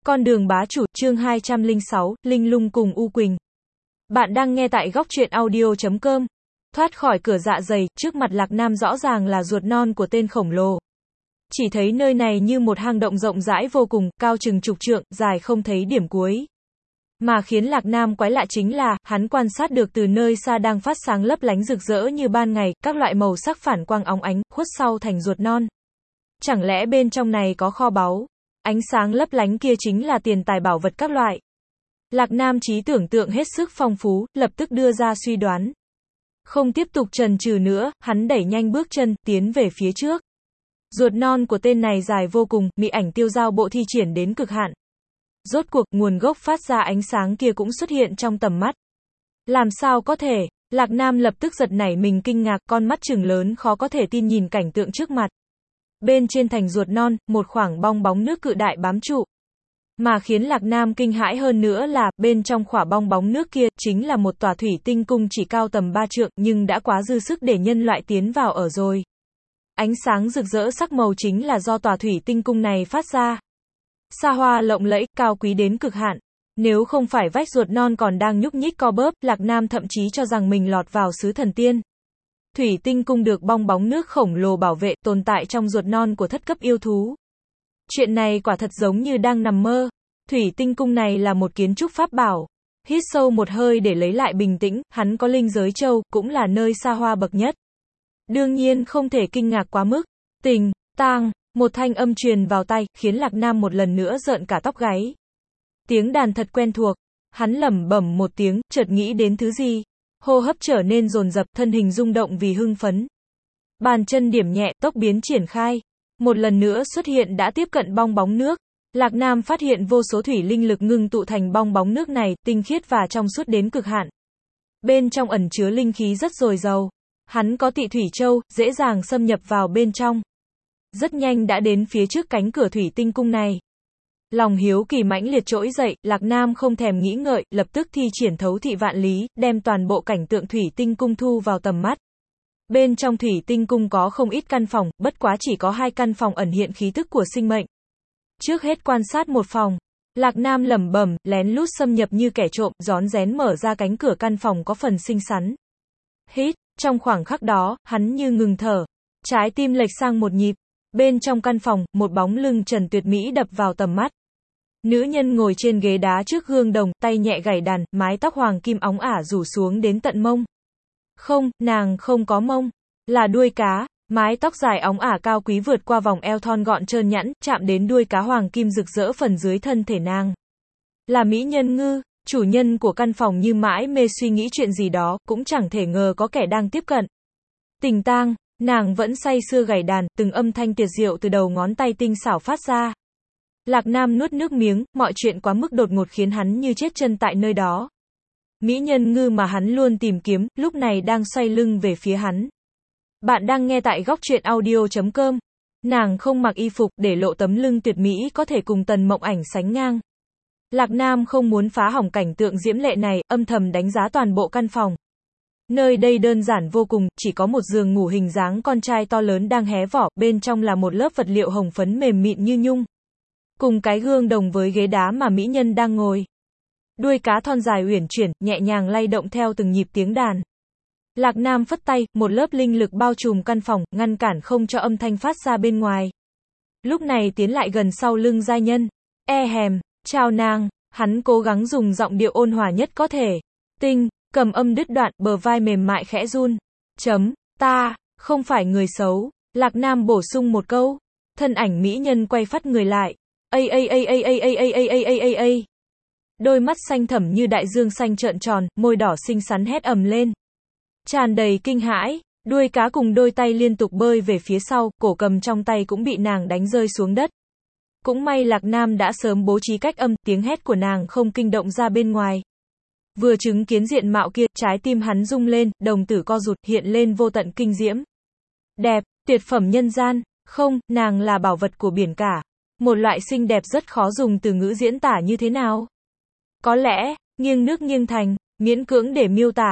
Con đường bá chủ, chương 206, Linh Lung cùng U Quỳnh. Bạn đang nghe tại góc truyện audio.com. Thoát khỏi cửa dạ dày, trước mặt Lạc Nam rõ ràng là ruột non của tên khổng lồ. Chỉ thấy nơi này như một hang động rộng rãi vô cùng, cao chừng chục trượng, dài không thấy điểm cuối. Mà khiến Lạc Nam quái lạ chính là, hắn quan sát được từ nơi xa đang phát sáng lấp lánh rực rỡ như ban ngày, các loại màu sắc phản quang óng ánh, khuất sau thành ruột non. Chẳng lẽ bên trong này có kho báu? Ánh sáng lấp lánh kia chính là tiền tài bảo vật các loại. Lạc Nam trí tưởng tượng hết sức phong phú, lập tức đưa ra suy đoán. Không tiếp tục chần chừ nữa, hắn đẩy nhanh bước chân, tiến về phía trước. Ruột non của tên này dài vô cùng, mị ảnh tiêu dao bộ thi triển đến cực hạn. Rốt cuộc, nguồn gốc phát ra ánh sáng kia cũng xuất hiện trong tầm mắt. Làm sao có thể? Lạc Nam lập tức giật nảy mình kinh ngạc, con mắt trừng lớn khó có thể tin nhìn cảnh tượng trước mặt. Bên trên thành ruột non, một khoảng bong bóng nước cự đại bám trụ. Mà khiến Lạc Nam kinh hãi hơn nữa là, bên trong khỏa bong bóng nước kia, chính là một tòa thủy tinh cung chỉ cao tầm 3 trượng, nhưng đã quá dư sức để nhân loại tiến vào ở rồi. Ánh sáng rực rỡ sắc màu chính là do tòa thủy tinh cung này phát ra. Xa hoa lộng lẫy, cao quý đến cực hạn. Nếu không phải vách ruột non còn đang nhúc nhích co bóp, Lạc Nam thậm chí cho rằng mình lọt vào xứ thần tiên. Thủy tinh cung được bong bóng nước khổng lồ bảo vệ, tồn tại trong ruột non của thất cấp yêu thú. Chuyện này quả thật giống như đang nằm mơ. Thủy tinh cung này là một kiến trúc pháp bảo. Hít sâu một hơi để lấy lại bình tĩnh, hắn có linh giới châu, cũng là nơi xa hoa bậc nhất. Đương nhiên không thể kinh ngạc quá mức. Tình, tang, một thanh âm truyền vào tai, khiến Lạc Nam một lần nữa rợn cả tóc gáy. Tiếng đàn thật quen thuộc. Hắn lẩm bẩm một tiếng, chợt nghĩ đến thứ gì. Hô hấp trở nên dồn dập, thân hình rung động vì hưng phấn. Bàn chân điểm nhẹ, tốc biến triển khai. Một lần nữa xuất hiện đã tiếp cận bong bóng nước. Lạc Nam phát hiện vô số thủy linh lực ngưng tụ thành bong bóng nước này, tinh khiết và trong suốt đến cực hạn. Bên trong ẩn chứa linh khí rất dồi dào. Hắn có Tị Thủy Châu, dễ dàng xâm nhập vào bên trong. Rất nhanh đã đến phía trước cánh cửa thủy tinh cung này. Lòng hiếu kỳ mãnh liệt trỗi dậy, Lạc Nam không thèm nghĩ ngợi, lập tức thi triển thấu thị vạn lý, đem toàn bộ cảnh tượng thủy tinh cung thu vào tầm mắt. Bên trong thủy tinh cung có không ít căn phòng, bất quá chỉ có 2 căn phòng ẩn hiện khí tức của sinh mệnh. Trước hết quan sát một phòng, Lạc Nam lẩm bẩm, lén lút xâm nhập như kẻ trộm, rón rén mở ra cánh cửa căn phòng có phần xinh xắn. Hít, trong khoảng khắc đó, hắn như ngừng thở, trái tim lệch sang một nhịp. Bên trong căn phòng, một bóng lưng trần tuyệt mỹ đập vào tầm mắt. Nữ nhân ngồi trên ghế đá trước gương đồng, tay nhẹ gảy đàn, mái tóc hoàng kim óng ả rủ xuống đến tận mông. Không, nàng không có mông, là đuôi cá, mái tóc dài óng ả cao quý vượt qua vòng eo thon gọn trơn nhẵn, chạm đến đuôi cá hoàng kim rực rỡ phần dưới thân thể nàng. Là mỹ nhân ngư, chủ nhân của căn phòng như mãi mê suy nghĩ chuyện gì đó, cũng chẳng thể ngờ có kẻ đang tiếp cận. Tình tang, nàng vẫn say sưa gảy đàn, từng âm thanh tuyệt diệu từ đầu ngón tay tinh xảo phát ra. Lạc Nam nuốt nước miếng, mọi chuyện quá mức đột ngột khiến hắn như chết chân tại nơi đó. Mỹ nhân ngư mà hắn luôn tìm kiếm, lúc này đang xoay lưng về phía hắn. Bạn đang nghe tại góc truyện audio.com. Nàng không mặc y phục, để lộ tấm lưng tuyệt mỹ có thể cùng Tần Mộng Ảnh sánh ngang. Lạc Nam không muốn phá hỏng cảnh tượng diễm lệ này, âm thầm đánh giá toàn bộ căn phòng. Nơi đây đơn giản vô cùng, chỉ có một giường ngủ hình dáng con trai to lớn đang hé vỏ, bên trong là một lớp vật liệu hồng phấn mềm mịn như nhung. Cùng cái gương đồng với ghế đá mà mỹ nhân đang ngồi. Đuôi cá thon dài uyển chuyển, nhẹ nhàng lay động theo từng nhịp tiếng đàn. Lạc Nam phất tay, một lớp linh lực bao trùm căn phòng, ngăn cản không cho âm thanh phát ra bên ngoài. Lúc này tiến lại gần sau lưng giai nhân. Hèm, chào nàng, hắn cố gắng dùng giọng điệu ôn hòa nhất có thể. Tinh, cầm âm đứt đoạn, bờ vai mềm mại khẽ run. Ta, không phải người xấu. Lạc Nam bổ sung một câu. Thân ảnh mỹ nhân quay phắt người lại. Đôi mắt xanh thẳm như đại dương xanh trợn tròn, môi đỏ xinh xắn hét ầm lên. Tràn đầy kinh hãi, đuôi cá cùng đôi tay liên tục bơi về phía sau, cổ cầm trong tay cũng bị nàng đánh rơi xuống đất. Cũng may Lạc Nam đã sớm bố trí cách âm, tiếng hét của nàng không kinh động ra bên ngoài. Vừa chứng kiến diện mạo kia, trái tim hắn rung lên, đồng tử co rụt, hiện lên vô tận kinh diễm. Đẹp, tuyệt phẩm nhân gian, không, nàng là bảo vật của biển cả. Một loại xinh đẹp rất khó dùng từ ngữ diễn tả như thế nào. Có lẽ, nghiêng nước nghiêng thành, miễn cưỡng để miêu tả.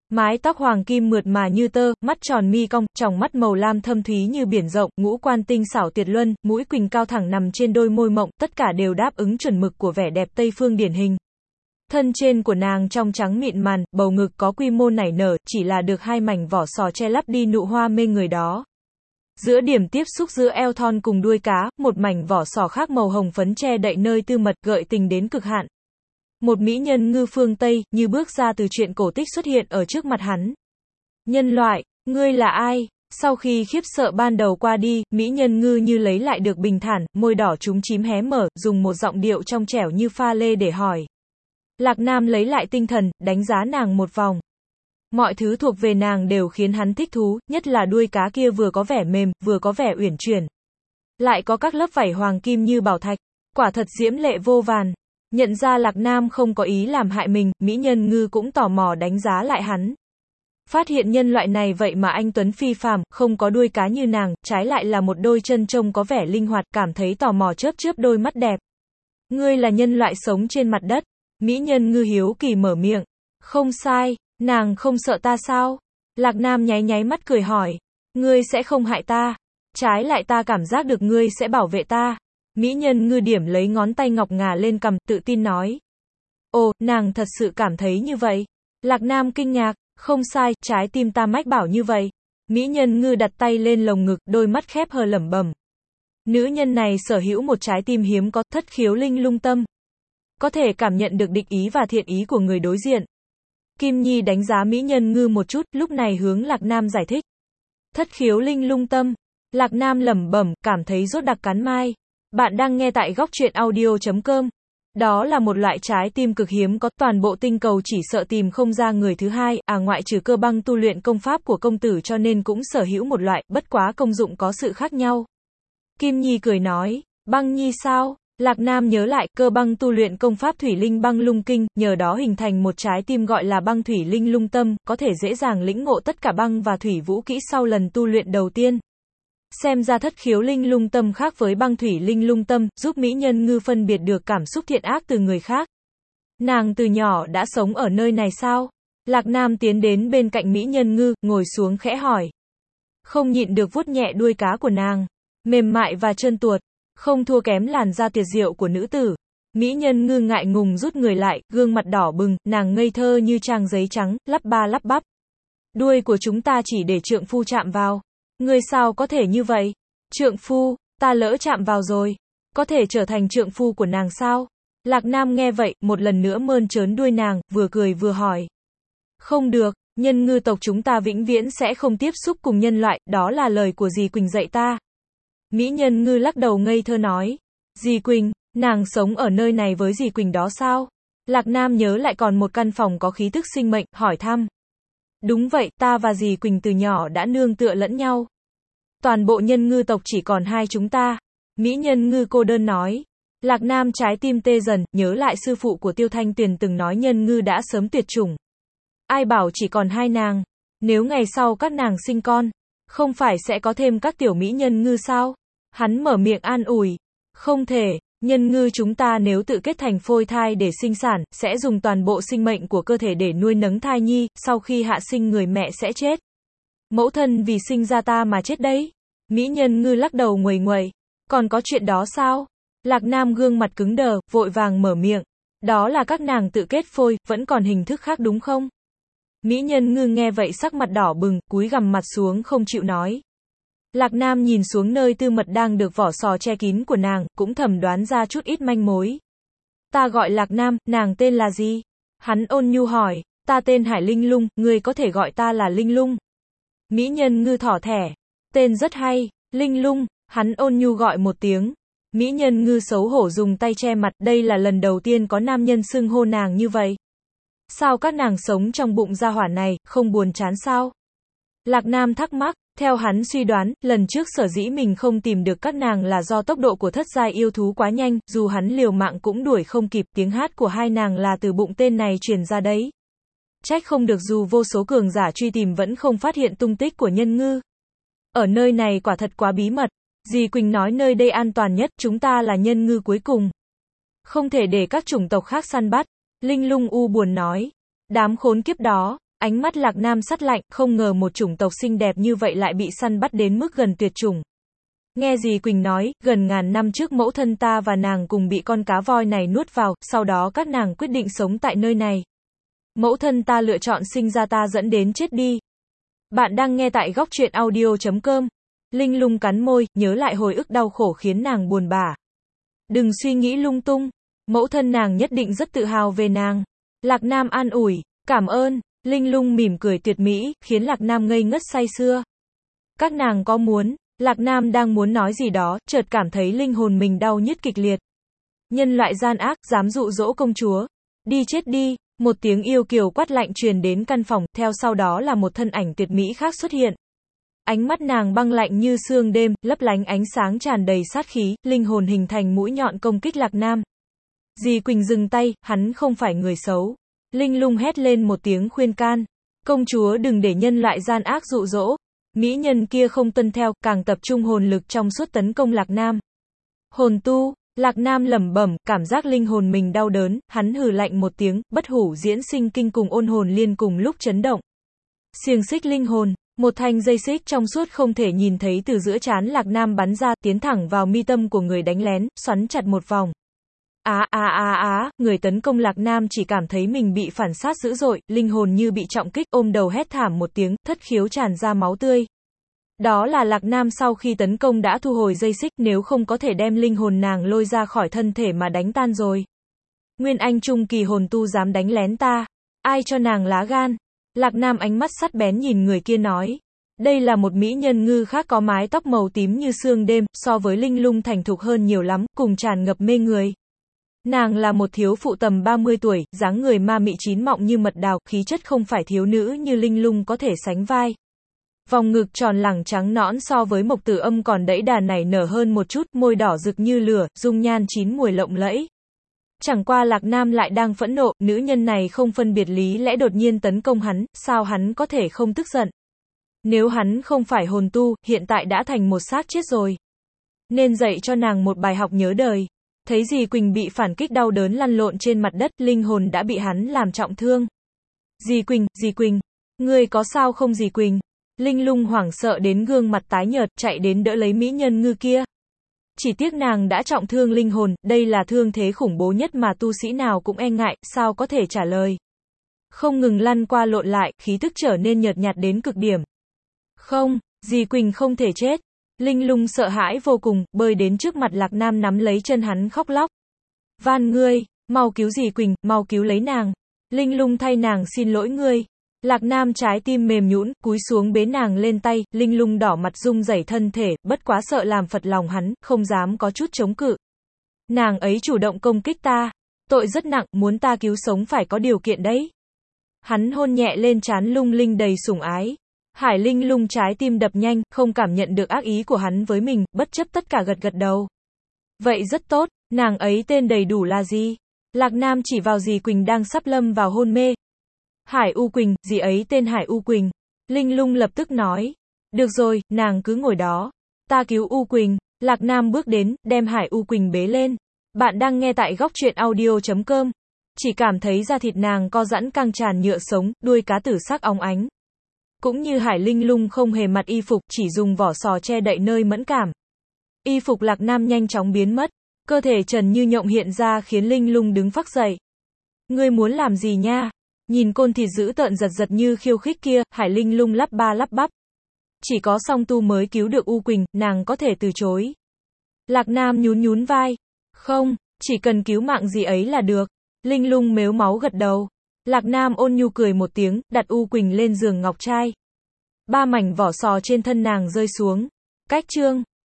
Mái tóc hoàng kim mượt mà như tơ, mắt tròn mi cong, tròng mắt màu lam thâm thúy như biển rộng, ngũ quan tinh xảo tuyệt luân, mũi quỳnh cao thẳng nằm trên đôi môi mộng, tất cả đều đáp ứng chuẩn mực của vẻ đẹp Tây phương điển hình. Thân trên của nàng trong trắng mịn màn, bầu ngực có quy mô nảy nở, chỉ là được hai mảnh vỏ sò che lấp đi nụ hoa mê người đó. Giữa điểm tiếp xúc giữa eo thon cùng đuôi cá, một mảnh vỏ sò khác màu hồng phấn che đậy nơi tư mật, gợi tình đến cực hạn. Một mỹ nhân ngư phương Tây, như bước ra từ truyện cổ tích xuất hiện ở trước mặt hắn. Nhân loại, ngươi là ai? Sau khi khiếp sợ ban đầu qua đi, mỹ nhân ngư như lấy lại được bình thản, môi đỏ trúng chím hé mở, dùng một giọng điệu trong trẻo như pha lê để hỏi. Lạc Nam lấy lại tinh thần, đánh giá nàng một vòng. Mọi thứ thuộc về nàng đều khiến hắn thích thú, nhất là đuôi cá kia vừa có vẻ mềm, vừa có vẻ uyển chuyển. Lại có các lớp vảy hoàng kim như bảo thạch, quả thật diễm lệ vô vàn. Nhận ra Lạc Nam không có ý làm hại mình, mỹ nhân ngư cũng tò mò đánh giá lại hắn. Phát hiện nhân loại này vậy mà anh tuấn phi phàm, không có đuôi cá như nàng, trái lại là một đôi chân trông có vẻ linh hoạt, cảm thấy tò mò chớp chớp đôi mắt đẹp. Ngươi là nhân loại sống trên mặt đất. Mỹ nhân ngư hiếu kỳ mở miệng. Không sai, nàng không sợ ta sao? Lạc Nam nháy nháy mắt cười hỏi. Ngươi sẽ không hại ta. Trái lại ta cảm giác được ngươi sẽ bảo vệ ta. Mỹ nhân ngư điểm lấy ngón tay ngọc ngà lên cằm, tự tin nói. Ồ, nàng thật sự cảm thấy như vậy. Lạc Nam kinh ngạc. Không sai, trái tim ta mách bảo như vậy. Mỹ nhân ngư đặt tay lên lồng ngực, đôi mắt khép hờ lẩm bẩm. Nữ nhân này sở hữu một trái tim hiếm có, thất khiếu linh lung tâm. Có thể cảm nhận được địch ý và thiện ý của người đối diện. Kim Nhi đánh giá mỹ nhân ngư một chút, lúc này hướng Lạc Nam giải thích. Thất khiếu linh lung tâm. Lạc Nam lẩm bẩm, cảm thấy rốt đặc cắn mai. Bạn đang nghe tại góc truyện audio.com. Đó là một loại trái tim cực hiếm có, toàn bộ tinh cầu chỉ sợ tìm không ra người thứ hai, ngoại trừ Cơ Băng tu luyện công pháp của công tử cho nên cũng sở hữu một loại, bất quá công dụng có sự khác nhau. Kim Nhi cười nói, Băng Nhi sao? Lạc Nam nhớ lại, Cơ Băng tu luyện công pháp Thủy Linh Băng Lung Kinh, nhờ đó hình thành một trái tim gọi là Băng Thủy Linh Lung Tâm, có thể dễ dàng lĩnh ngộ tất cả băng và thủy vũ kỹ sau lần tu luyện đầu tiên. Xem ra thất khiếu linh lung tâm khác với Băng Thủy Linh Lung Tâm, giúp mỹ nhân ngư phân biệt được cảm xúc thiện ác từ người khác. Nàng từ nhỏ đã sống ở nơi này sao? Lạc Nam tiến đến bên cạnh mỹ nhân ngư, ngồi xuống khẽ hỏi. Không nhịn được vuốt nhẹ đuôi cá của nàng, mềm mại và trơn tuột, không thua kém làn da tuyệt diệu của nữ tử. Mỹ nhân ngư ngại ngùng rút người lại, gương mặt đỏ bừng, nàng ngây thơ như trang giấy trắng, lắp ba lắp bắp. Đuôi của chúng ta chỉ để trượng phu chạm vào. Ngươi sao có thể như vậy? Trượng phu, ta lỡ chạm vào rồi. Có thể trở thành trượng phu của nàng sao? Lạc Nam nghe vậy, một lần nữa mơn trớn đuôi nàng, vừa cười vừa hỏi. Không được, nhân ngư tộc chúng ta vĩnh viễn sẽ không tiếp xúc cùng nhân loại, đó là lời của dì Quỳnh dạy ta. Mỹ nhân ngư lắc đầu ngây thơ nói. Dì Quỳnh, nàng sống ở nơi này với dì Quỳnh đó sao? Lạc Nam nhớ lại còn một căn phòng có khí tức sinh mệnh, hỏi thăm. Đúng vậy, ta và dì Quỳnh từ nhỏ đã nương tựa lẫn nhau. Toàn bộ nhân ngư tộc chỉ còn hai chúng ta. Mỹ nhân ngư cô đơn nói. Lạc Nam trái tim tê dần, nhớ lại sư phụ của Tiêu Thanh Tuyền từng nói nhân ngư đã sớm tuyệt chủng. Ai bảo chỉ còn hai nàng. Nếu ngày sau các nàng sinh con, không phải sẽ có thêm các tiểu mỹ nhân ngư sao? Hắn mở miệng an ủi. Không thể, nhân ngư chúng ta nếu tự kết thành phôi thai để sinh sản, sẽ dùng toàn bộ sinh mệnh của cơ thể để nuôi nấng thai nhi, sau khi hạ sinh người mẹ sẽ chết. Mẫu thân vì sinh ra ta mà chết đấy. Mỹ nhân ngư lắc đầu nguầy nguầy. Còn có chuyện đó sao? Lạc Nam gương mặt cứng đờ, vội vàng mở miệng. Đó là các nàng tự kết phôi, vẫn còn hình thức khác đúng không? Mỹ nhân ngư nghe vậy sắc mặt đỏ bừng, cúi gằm mặt xuống không chịu nói. Lạc Nam nhìn xuống nơi tư mật đang được vỏ sò che kín của nàng, cũng thầm đoán ra chút ít manh mối. Ta gọi Lạc Nam, nàng tên là gì? Hắn ôn nhu hỏi. Ta tên Hải Linh Lung, ngươi có thể gọi ta là Linh Lung. Mỹ nhân ngư thỏ thẻ. Tên rất hay, Linh Lung, hắn ôn nhu gọi một tiếng. Mỹ nhân ngư xấu hổ dùng tay che mặt, đây là lần đầu tiên có nam nhân xưng hô nàng như vậy. Sao các nàng sống trong bụng gia hỏa này, không buồn chán sao? Lạc Nam thắc mắc, theo hắn suy đoán, lần trước sở dĩ mình không tìm được các nàng là do tốc độ của thất giai yêu thú quá nhanh, dù hắn liều mạng cũng đuổi không kịp, tiếng hát của hai nàng là từ bụng tên này truyền ra đấy. Trách không được dù vô số cường giả truy tìm vẫn không phát hiện tung tích của nhân ngư. Ở nơi này quả thật quá bí mật. Dì Quỳnh nói nơi đây an toàn nhất, chúng ta là nhân ngư cuối cùng. Không thể để các chủng tộc khác săn bắt. Linh Lung u buồn nói. Đám khốn kiếp đó, Ánh mắt Lạc Nam sắt lạnh, không ngờ một chủng tộc xinh đẹp như vậy lại bị săn bắt đến mức gần tuyệt chủng. Nghe dì Quỳnh nói, gần ngàn năm trước mẫu thân ta và nàng cùng bị con cá voi này nuốt vào, sau đó các nàng quyết định sống tại nơi này. Mẫu thân ta lựa chọn sinh ra ta dẫn đến chết đi. Bạn đang nghe tại góc truyện audio.com. Linh lung cắn môi, nhớ lại hồi ức đau khổ khiến nàng buồn bã. Đừng suy nghĩ lung tung. Mẫu thân nàng nhất định rất tự hào về nàng. Lạc Nam an ủi, cảm ơn. Linh lung mỉm cười tuyệt mỹ, khiến Lạc Nam ngây ngất say sưa. Các nàng có muốn. Lạc Nam đang muốn nói gì đó, chợt cảm thấy linh hồn mình đau nhức kịch liệt. Nhân loại gian ác, dám dụ dỗ công chúa. Đi chết đi. Một tiếng yêu kiều quát lạnh truyền đến căn phòng, theo sau đó là một thân ảnh tuyệt mỹ khác xuất hiện. Ánh mắt nàng băng lạnh như sương đêm, lấp lánh ánh sáng tràn đầy sát khí, linh hồn hình thành mũi nhọn công kích Lạc Nam. Dì Quỳnh dừng tay, hắn không phải người xấu. Linh lung hét lên một tiếng khuyên can. Công chúa đừng để nhân loại gian ác dụ dỗ. Mỹ nhân kia không tuân theo, càng tập trung hồn lực trong suốt tấn công Lạc Nam. Hồn tu, Lạc Nam lẩm bẩm, cảm giác linh hồn mình đau đớn, hắn hừ lạnh một tiếng, bất hủ diễn sinh kinh cùng ôn hồn liên cùng lúc chấn động. Xiềng xích linh hồn, một thanh dây xích trong suốt không thể nhìn thấy từ giữa trán Lạc Nam bắn ra, tiến thẳng vào mi tâm của người đánh lén, xoắn chặt một vòng. Người tấn công Lạc Nam chỉ cảm thấy mình bị phản sát dữ dội, linh hồn như bị trọng kích, ôm đầu hét thảm một tiếng, thất khiếu tràn ra máu tươi. Đó là Lạc Nam sau khi tấn công đã thu hồi dây xích, nếu không có thể đem linh hồn nàng lôi ra khỏi thân thể mà đánh tan rồi. Nguyên Anh trung kỳ hồn tu dám đánh lén ta, ai cho nàng lá gan? Lạc Nam ánh mắt sắc bén nhìn người kia nói. Đây là một mỹ nhân ngư khác có mái tóc màu tím như sương đêm, so với linh lung thành thục hơn nhiều lắm, cùng tràn ngập mê người. Nàng là một thiếu phụ tầm 30 tuổi, dáng người ma mị chín mọng như mật đào, khí chất không phải thiếu nữ như linh lung có thể sánh vai. Vòng ngực tròn lẳng trắng nõn so với Mộc Tử Âm còn đẫy đà nảy nở hơn một chút, môi đỏ rực như lửa, dung nhan chín mùi lộng lẫy. Chẳng qua Lạc Nam lại đang phẫn nộ, nữ nhân này không phân biệt lý lẽ đột nhiên tấn công hắn, sao hắn có thể không tức giận? Nếu hắn không phải hồn tu, hiện tại đã thành một xác chết rồi. Nên dạy cho nàng một bài học nhớ đời. Thấy dì Quỳnh bị phản kích đau đớn lăn lộn trên mặt đất, linh hồn đã bị hắn làm trọng thương. Dì Quỳnh, ngươi có sao không dì Quỳnh? Linh lung hoảng sợ đến gương mặt tái nhợt, chạy đến đỡ lấy mỹ nhân ngư kia. Chỉ tiếc nàng đã trọng thương linh hồn, đây là thương thế khủng bố nhất mà tu sĩ nào cũng e ngại, sao có thể trả lời. Không ngừng lăn qua lộn lại, khí tức trở nên nhợt nhạt đến cực điểm. Không, dì Quỳnh không thể chết. Linh lung sợ hãi vô cùng, bơi đến trước mặt Lạc Nam nắm lấy chân hắn khóc lóc. Van ngươi, mau cứu dì Quỳnh, mau cứu lấy nàng. Linh lung thay nàng xin lỗi ngươi. Lạc Nam trái tim mềm nhũn, cúi xuống bế nàng lên tay, linh lung đỏ mặt rung rẩy thân thể, bất quá sợ làm phật lòng hắn, không dám có chút chống cự. Nàng ấy chủ động công kích ta. Tội rất nặng, muốn ta cứu sống phải có điều kiện đấy. Hắn hôn nhẹ lên trán lung linh đầy sủng ái. Hải linh lung trái tim đập nhanh, không cảm nhận được ác ý của hắn với mình, bất chấp tất cả gật gật đầu. Vậy rất tốt, nàng ấy tên đầy đủ là gì? Lạc Nam chỉ vào dì Quỳnh đang sắp lâm vào hôn mê. Hải U Quỳnh, dì ấy tên Hải U Quỳnh. Linh lung lập tức nói. Được rồi, nàng cứ ngồi đó. Ta cứu U Quỳnh. Lạc Nam bước đến, đem Hải U Quỳnh bế lên. Bạn đang nghe tại góc truyện audio.com. Chỉ cảm thấy da thịt nàng co giãn căng tràn nhựa sống, đuôi cá tử sắc óng ánh. Cũng như Hải linh lung không hề mặc y phục, chỉ dùng vỏ sò che đậy nơi mẫn cảm. Y phục Lạc Nam nhanh chóng biến mất. Cơ thể trần như nhộng hiện ra khiến linh lung đứng phắc dậy. Ngươi muốn làm gì nha? Nhìn côn thịt dữ tợn giật giật như khiêu khích kia, Hải linh lung lắp ba lắp bắp. Chỉ có song tu mới cứu được U Quỳnh, nàng có thể từ chối. Lạc Nam nhún nhún vai. Không, chỉ cần cứu mạng gì ấy là được. Linh lung mếu máu gật đầu. Lạc Nam ôn nhu cười một tiếng, đặt U Quỳnh lên giường ngọc trai. 3 mảnh vỏ sò trên thân nàng rơi xuống. Cách chương.